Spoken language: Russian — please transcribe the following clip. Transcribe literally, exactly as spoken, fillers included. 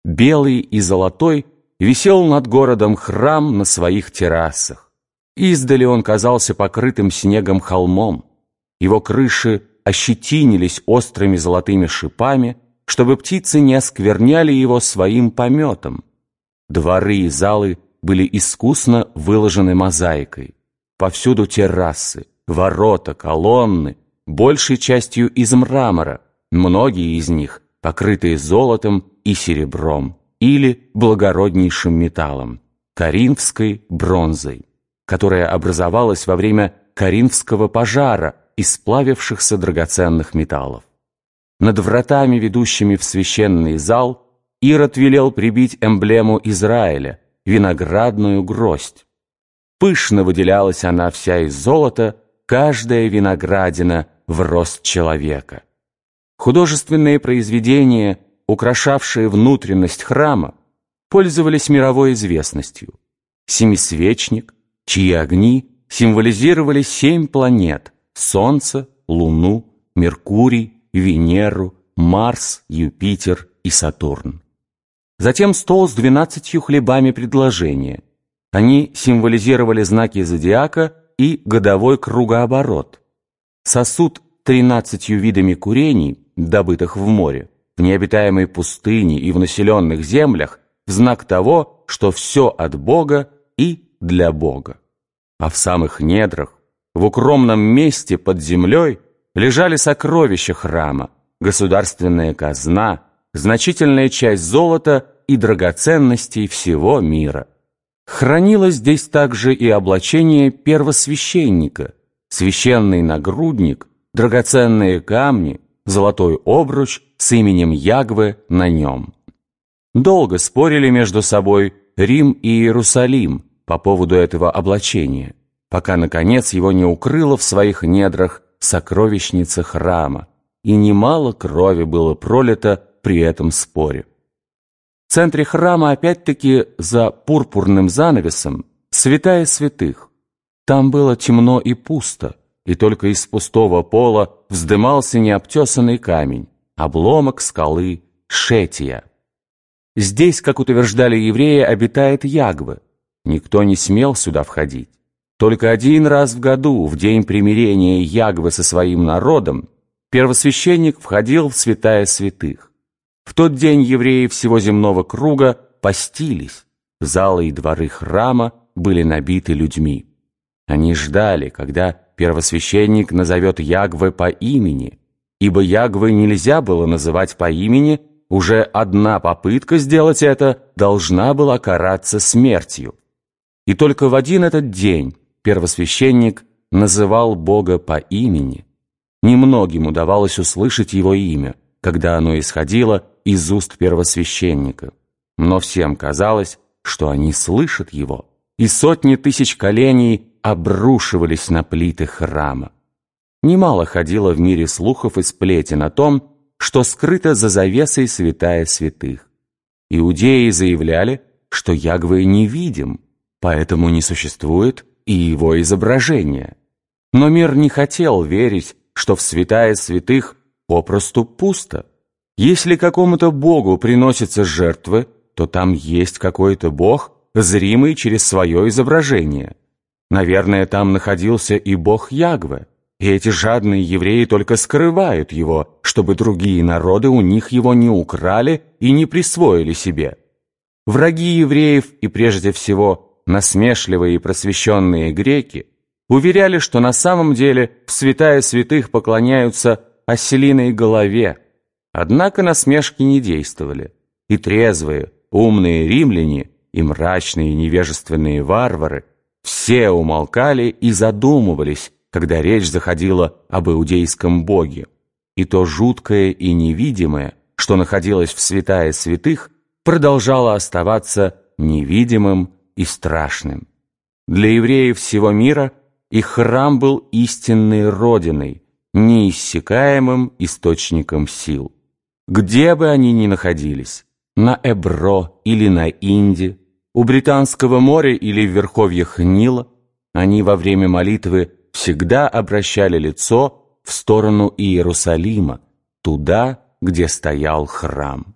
белый и золотой, висел над городом храм на своих террасах. Издали он казался покрытым снегом холмом. Его крыши ощетинились острыми золотыми шипами, чтобы птицы не оскверняли его своим пометом. Дворы и залы были искусно выложены мозаикой. Повсюду террасы, ворота, колонны, большей частью из мрамора, многие из них покрытые золотом и серебром или благороднейшим металлом, коринфской бронзой, которая образовалась во время Коринфского пожара из сплавившихся драгоценных металлов. Над вратами, ведущими в священный зал, Ирод велел прибить эмблему Израиля – виноградную гроздь. Пышно выделялась она вся из золота, каждая виноградина в рост человека. Художественные произведения, украшавшие внутренность храма, пользовались мировой известностью. Семисвечник, чьи огни символизировали семь планет – Солнце, Луну, Меркурий, Венеру, Марс, Юпитер и Сатурн. Затем стол с двенадцатью хлебами предложения. Они символизировали знаки зодиака и годовой кругооборот. Сосуд тринадцатью видами курений, добытых в море, в необитаемой пустыне и в населенных землях, в знак того, что все от Бога и для Бога. А в самых недрах, в укромном месте под землей, лежали сокровища храма, государственная казна, значительная часть золота и драгоценностей всего мира. Хранилось здесь также и облачение первосвященника, священный нагрудник, драгоценные камни, золотой обруч с именем Ягве на нем. Долго спорили между собой Рим и Иерусалим по поводу этого облачения, пока, наконец, его не укрыло в своих недрах сокровищница храма, и немало крови было пролито при этом споре. В центре храма, опять-таки, за пурпурным занавесом, святая святых. Там было темно и пусто, и только из пустого пола вздымался необтесанный камень, обломок скалы Шетия. Здесь, как утверждали евреи, обитает Ягве. Никто не смел сюда входить. Только один раз в году, в день примирения Ягве со своим народом, первосвященник входил в святая святых. В тот день евреи всего земного круга постились. Залы и дворы храма были набиты людьми. Они ждали, когда первосвященник назовет Ягве по имени, ибо Ягве нельзя было называть по имени, уже одна попытка сделать это должна была караться смертью. И только в один этот день первосвященник называл Бога по имени. Немногим удавалось услышать его имя, когда оно исходило из уст первосвященника. Но всем казалось, что они слышат его, и сотни тысяч коленей обрушивались на плиты храма. Немало ходило в мире слухов и сплетен о том, что скрыто за завесой святая святых. Иудеи заявляли, что Ягве невидим, поэтому не существует и его изображения. Но мир не хотел верить, что в святая святых попросту пусто. Если какому-то богу приносятся жертвы, то там есть какой-то бог, зримый через свое изображение. Наверное, там находился и бог Ягве, и эти жадные евреи только скрывают его, чтобы другие народы у них его не украли и не присвоили себе. Враги евреев и прежде всего насмешливые и просвещенные греки уверяли, что на самом деле в святая святых поклоняются ослиной голове. Однако насмешки не действовали, и трезвые, умные римляне и мрачные невежественные варвары все умолкали и задумывались, когда речь заходила об иудейском боге. И то жуткое и невидимое, что находилось в святая святых, продолжало оставаться невидимым и страшным. Для евреев всего мира их храм был истинной родиной, неиссякаемым источником сил. Где бы они ни находились, на Эбро или на Инде, у Британского моря или в верховьях Нила, они во время молитвы всегда обращали лицо в сторону Иерусалима, туда, где стоял храм.